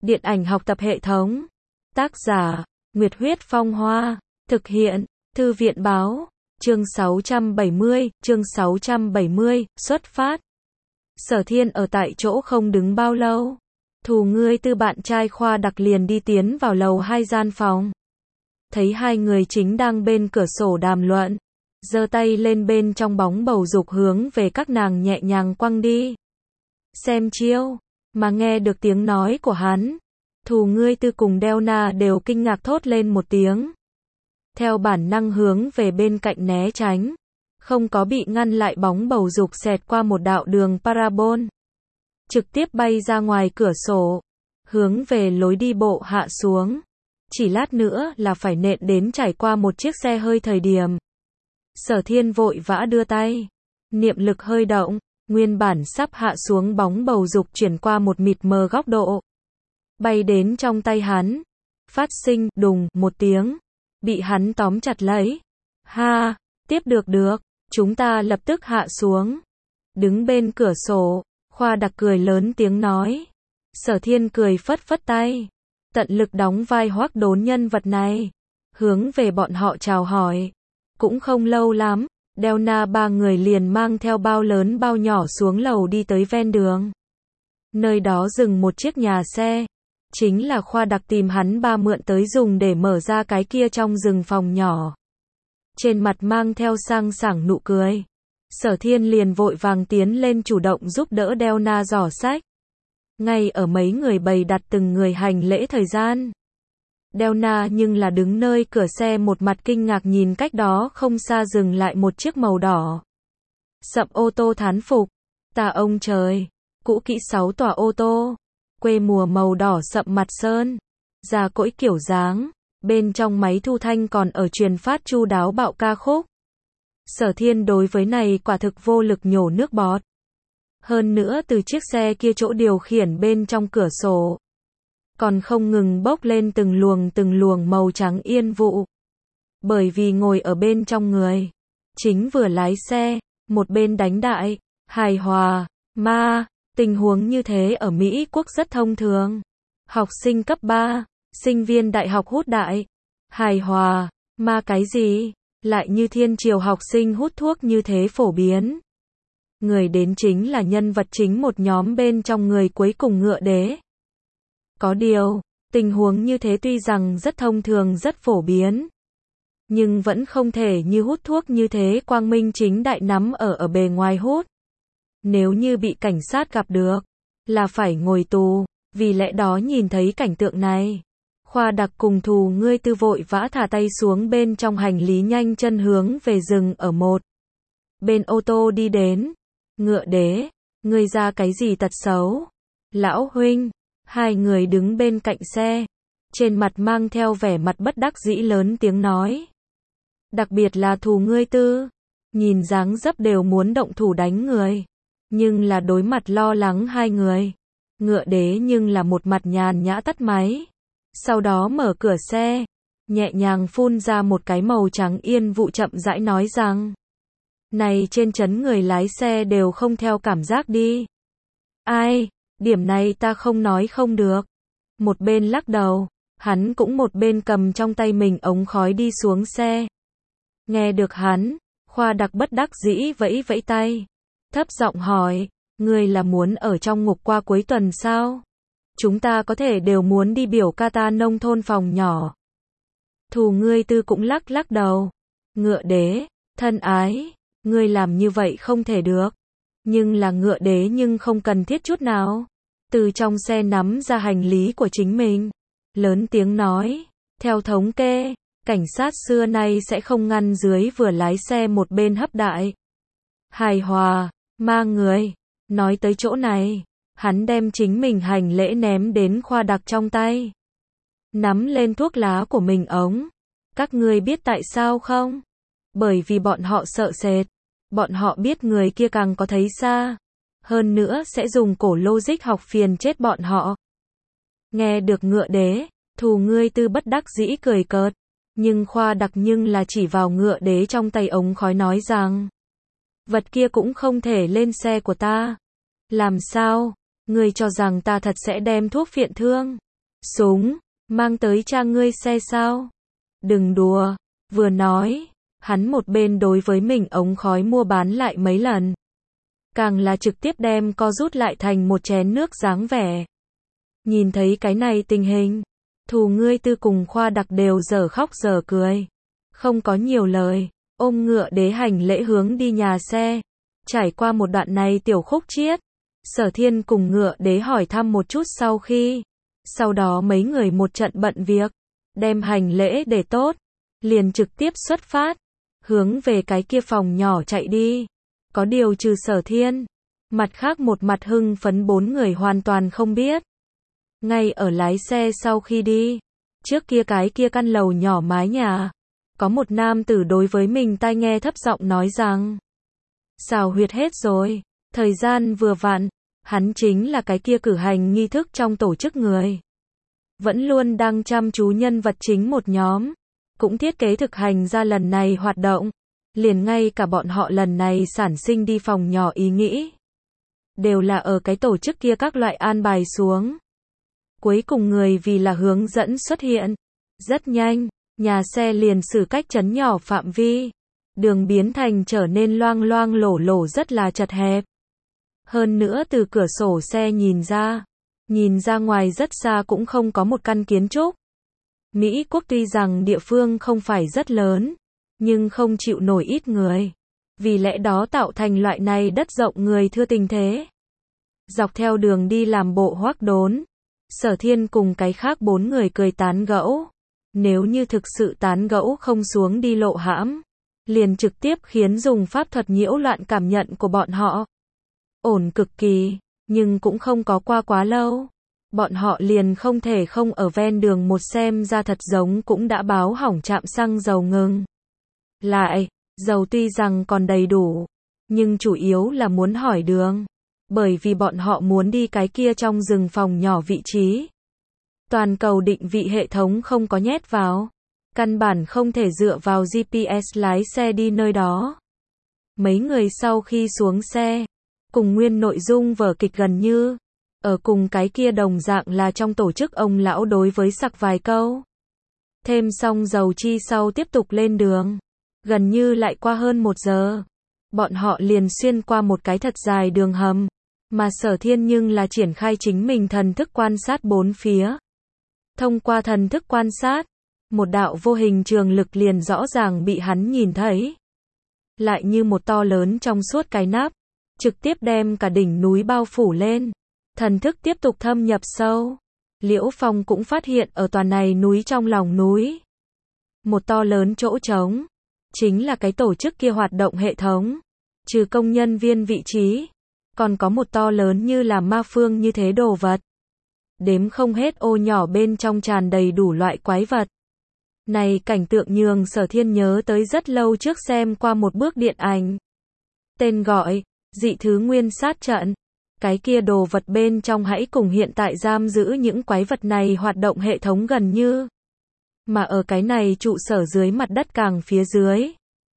Điện ảnh học tập hệ thống. Tác giả, Nguyệt Huyết Phong Hoa. Thực hiện, Thư viện Báo. Chương 670, xuất phát. Sở Thiên ở tại chỗ không đứng bao lâu. Thù Ngươi Tư bạn trai Khoa Đặc liền đi tiến vào lầu 2 gian phòng. Thấy hai người chính đang bên cửa sổ đàm luận, giơ tay lên bên trong bóng bầu dục hướng về các nàng nhẹ nhàng quăng đi. Xem chiêu, mà nghe được tiếng nói của hắn, Thù Ngươi Tư cùng Delna đều kinh ngạc thốt lên một tiếng. Theo bản năng hướng về bên cạnh né tránh, không có bị ngăn lại, bóng bầu dục xẹt qua một đạo đường parabol, trực tiếp bay ra ngoài cửa sổ, hướng về lối đi bộ hạ xuống. Chỉ lát nữa là phải nện đến trải qua một chiếc xe hơi thời điểm. Sở Thiên vội vã đưa tay, niệm lực hơi động, nguyên bản sắp hạ xuống bóng bầu dục chuyển qua một mịt mờ góc độ, bay đến trong tay hắn, phát sinh đùng một tiếng, bị hắn tóm chặt lấy. Ha, tiếp được, chúng ta lập tức hạ xuống. Đứng bên cửa sổ, Khoa Đặc cười lớn tiếng nói. Sở Thiên cười phất phất tay, tận lực đóng vai Hoắc Đốn nhân vật này, hướng về bọn họ chào hỏi. Cũng không lâu lắm, Delna ba người liền mang theo bao lớn bao nhỏ xuống lầu đi tới ven đường. Nơi đó dừng một chiếc nhà xe, chính là Khoa Đặc tìm hắn ba mượn tới dùng để mở ra cái kia trong rừng phòng nhỏ. Trên mặt mang theo sang sảng nụ cười, Sở Thiên liền vội vàng tiến lên chủ động giúp đỡ Delna giỏ sách. Ngay ở mấy người bày đặt từng người hành lễ thời gian, Delna nhưng là đứng nơi cửa xe một mặt kinh ngạc nhìn cách đó không xa dừng lại một chiếc màu đỏ sậm ô tô, thán phục. Ta ông trời, cũ kỹ 6 tòa ô tô, quê mùa màu đỏ sậm mặt sơn, già cỗi kiểu dáng, bên trong máy thu thanh còn ở truyền phát chu đáo bạo ca khúc. Sở Thiên đối với này quả thực vô lực nhổ nước bọt. Hơn nữa từ chiếc xe kia chỗ điều khiển bên trong cửa sổ, còn không ngừng bốc lên từng luồng màu trắng yên vụ. Bởi vì ngồi ở bên trong người, chính vừa lái xe, một bên đánh đại, hài hòa, ma, tình huống như thế ở Mỹ Quốc rất thông thường. Học sinh cấp 3, sinh viên đại học hút đại, hài hòa, ma cái gì, lại như thiên triều học sinh hút thuốc như thế phổ biến. Người đến chính là nhân vật chính một nhóm bên trong người cuối cùng, Ngựa Đế. Có điều, tình huống như thế tuy rằng rất thông thường, rất phổ biến, nhưng vẫn không thể như hút thuốc như thế quang minh chính đại nắm ở bề ngoài hút. Nếu như bị cảnh sát gặp được, là phải ngồi tù. Vì lẽ đó nhìn thấy cảnh tượng này, Khoa Đặc cùng Thù Ngươi Tư vội vã thả tay xuống bên trong hành lý, nhanh chân hướng về rừng ở một bên ô tô đi đến. Ngựa Đế, ngươi ra cái gì tật xấu? Lão huynh. Hai người đứng bên cạnh xe, trên mặt mang theo vẻ mặt bất đắc dĩ lớn tiếng nói. Đặc biệt là Thù Ngươi Tư, nhìn dáng dấp đều muốn động thủ đánh người, nhưng là đối mặt lo lắng hai người. Ngựa Đế nhưng là một mặt nhàn nhã tắt máy, sau đó mở cửa xe, nhẹ nhàng phun ra một cái màu trắng yên vụ, chậm rãi nói rằng. Này trên trấn người lái xe đều không theo cảm giác đi. Ai, điểm này ta không nói không được. Một bên lắc đầu, hắn cũng một bên cầm trong tay mình ống khói đi xuống xe. Nghe được hắn, Khoa Đặc bất đắc dĩ vẫy vẫy tay, thấp giọng hỏi, ngươi là muốn ở trong ngục qua cuối tuần sao? Chúng ta có thể đều muốn đi biểu ca ta nông thôn phòng nhỏ. Thù Ngươi Tư cũng lắc lắc đầu. Ngựa Đế, thân ái, ngươi làm như vậy không thể được. Nhưng là Ngựa Đế nhưng không cần thiết chút nào. Từ trong xe nắm ra hành lý của chính mình, lớn tiếng nói, theo thống kê, cảnh sát xưa nay sẽ không ngăn dưới vừa lái xe một bên hấp đại, hài hòa, ma người. Nói tới chỗ này, hắn đem chính mình hành lễ ném đến Khoa Đặc trong tay, nắm lên thuốc lá của mình ống. Các ngươi biết tại sao không? Bởi vì bọn họ sợ sệt, bọn họ biết người kia càng có thấy xa, hơn nữa sẽ dùng cổ logic học phiền chết bọn họ. Nghe được Ngựa Đế, Thù Ngươi Tư bất đắc dĩ cười cợt, nhưng Khoa Đặc nhưng là chỉ vào Ngựa Đế trong tay ống khói nói rằng, vật kia cũng không thể lên xe của ta. Làm sao? Ngươi cho rằng ta thật sẽ đem thuốc phiện thương Súng, mang tới cha ngươi xe sao? Đừng đùa, vừa nói, hắn một bên đối với mình ống khói mua bán lại mấy lần. Càng là trực tiếp đem co rút lại thành một chén nước dáng vẻ. Nhìn thấy cái này tình hình, Thù Ngươi Tư cùng Khoa Đặc đều dở khóc dở cười. Không có nhiều lời, ôm ngựa đế hành lễ hướng đi nhà xe. Trải qua một đoạn này tiểu khúc chiết, Sở Thiên cùng ngựa đế hỏi thăm một chút sau đó mấy người một trận bận việc, đem hành lễ để tốt, liền trực tiếp xuất phát, hướng về cái kia phòng nhỏ chạy đi. Có điều trừ Sở Thiên, mặt khác một mặt hưng phấn bốn người hoàn toàn không biết. Ngay ở lái xe sau khi đi, trước kia cái kia căn lầu nhỏ mái nhà, có một nam tử đối với mình tai nghe thấp giọng nói rằng, xào huyệt hết rồi, thời gian vừa vặn, hắn chính là cái kia cử hành nghi thức trong tổ chức người. Vẫn luôn đang chăm chú nhân vật chính một nhóm, cũng thiết kế thực hành ra lần này hoạt động, liền ngay cả bọn họ lần này sản sinh đi phòng nhỏ ý nghĩ. Đều là ở cái tổ chức kia các loại an bài xuống. Cuối cùng người vì là hướng dẫn xuất hiện. Rất nhanh, nhà xe liền xử cách trấn nhỏ phạm vi. Đường biến thành trở nên loang loang lổ lổ rất là chật hẹp. Hơn nữa từ cửa sổ xe nhìn ra ngoài rất xa cũng không có một căn kiến trúc. Mỹ Quốc tuy rằng địa phương không phải rất lớn, nhưng không chịu nổi ít người. Vì lẽ đó tạo thành loại này đất rộng người thưa tình thế. Dọc theo đường đi làm bộ hoác đốn, Sở Thiên cùng cái khác bốn người cười tán gẫu. Nếu như thực sự tán gẫu không xuống đi lộ hãm, liền trực tiếp khiến dùng pháp thuật nhiễu loạn cảm nhận của bọn họ. Ổn cực kỳ, nhưng cũng không có qua quá lâu. Bọn họ liền không thể không ở ven đường một xem ra thật giống cũng đã báo hỏng trạm xăng dầu ngừng. Lại, dầu tuy rằng còn đầy đủ, nhưng chủ yếu là muốn hỏi đường. Bởi vì bọn họ muốn đi cái kia trong rừng phòng nhỏ vị trí. Toàn cầu định vị hệ thống không có nhét vào. Căn bản không thể dựa vào GPS lái xe đi nơi đó. Mấy người sau khi xuống xe, cùng nguyên nội dung vở kịch gần như, ở cùng cái kia đồng dạng là trong tổ chức ông lão đối với sặc vài câu. Thêm xong dầu chi sau tiếp tục lên đường. Gần như lại qua hơn 1 giờ. Bọn họ liền xuyên qua một cái thật dài đường hầm. Mà Sở Thiên nhưng là triển khai chính mình thần thức quan sát bốn phía. Thông qua thần thức quan sát, một đạo vô hình trường lực liền rõ ràng bị hắn nhìn thấy. Lại như một to lớn trong suốt cái nắp, trực tiếp đem cả đỉnh núi bao phủ lên. Thần thức tiếp tục thâm nhập sâu. Liễu Phong cũng phát hiện ở toàn này núi trong lòng núi. Một to lớn chỗ trống, chính là cái tổ chức kia hoạt động hệ thống. Trừ công nhân viên vị trí, còn có một to lớn như là ma phương như thế đồ vật. Đếm không hết ô nhỏ bên trong tràn đầy đủ loại quái vật. Này cảnh tượng nhường Sở Thiên nhớ tới rất lâu trước xem qua một bước điện ảnh. Tên gọi, dị thứ nguyên sát trận. Cái kia đồ vật bên trong hãy cùng hiện tại giam giữ những quái vật này hoạt động hệ thống gần như. Mà ở cái này trụ sở dưới mặt đất càng phía dưới.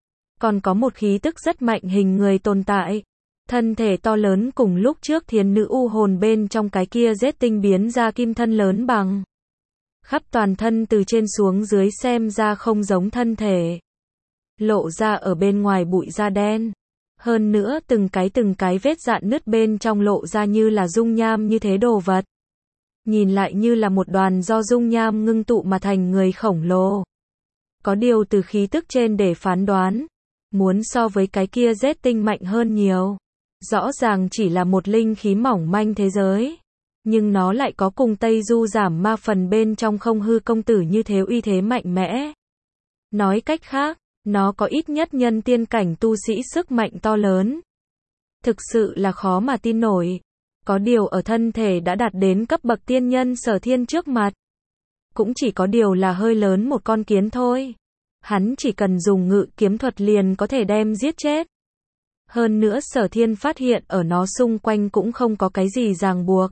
Còn có một khí tức rất mạnh hình người tồn tại. Thân thể to lớn cùng lúc trước thiền nữ u hồn bên trong cái kia rết tinh biến ra kim thân lớn bằng. Khắp toàn thân từ trên xuống dưới xem ra không giống thân thể. Lộ ra ở bên ngoài bụi da đen. Hơn nữa từng cái vết dạn nứt bên trong lộ ra như là dung nham như thế đồ vật. Nhìn lại như là một đoàn do dung nham ngưng tụ mà thành người khổng lồ. Có điều từ khí tức trên để phán đoán, muốn so với cái kia rết tinh mạnh hơn nhiều. Rõ ràng chỉ là một linh khí mỏng manh thế giới. Nhưng nó lại có cùng Tây Du giảm ma phần bên trong không hư công tử như thế uy thế mạnh mẽ. Nói cách khác, nó có ít nhất nhân tiên cảnh tu sĩ sức mạnh to lớn. Thực sự là khó mà tin nổi. Có điều ở thân thể đã đạt đến cấp bậc tiên nhân Sở Thiên trước mặt. Cũng chỉ có điều là hơi lớn một con kiến thôi. Hắn chỉ cần dùng ngự kiếm thuật liền có thể đem giết chết. Hơn nữa Sở Thiên phát hiện ở nó xung quanh cũng không có cái gì ràng buộc.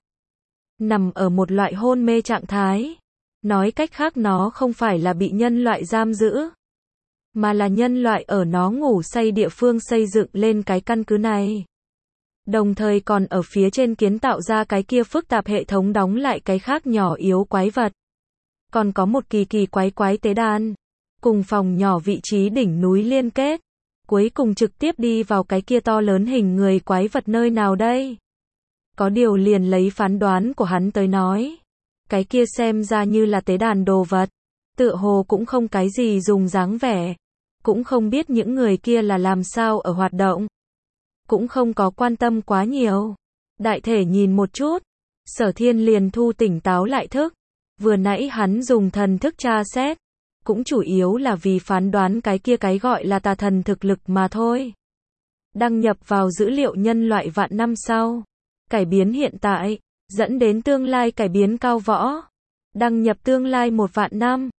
Nằm ở một loại hôn mê trạng thái. Nói cách khác nó không phải là bị nhân loại giam giữ. Mà là nhân loại ở nó ngủ say địa phương xây dựng lên cái căn cứ này. Đồng thời còn ở phía trên kiến tạo ra cái kia phức tạp hệ thống đóng lại cái khác nhỏ yếu quái vật. Còn có một kỳ kỳ quái tế đàn, cùng phòng nhỏ vị trí đỉnh núi liên kết. Cuối cùng trực tiếp đi vào cái kia to lớn hình người quái vật nơi nào đây? Có điều liền lấy phán đoán của hắn tới nói. Cái kia xem ra như là tế đàn đồ vật. Tựa hồ cũng không cái gì dùng dáng vẻ. Cũng không biết những người kia là làm sao ở hoạt động. Cũng không có quan tâm quá nhiều. Đại thể nhìn một chút. Sở Thiên liền thu tỉnh táo lại thức. Vừa nãy hắn dùng thần thức tra xét. Cũng chủ yếu là vì phán đoán cái kia cái gọi là tà thần thực lực mà thôi. Đăng nhập vào dữ liệu nhân loại vạn năm sau. Cải biến hiện tại. Dẫn đến tương lai cải biến cao võ. Đăng nhập tương lai 1 vạn năm.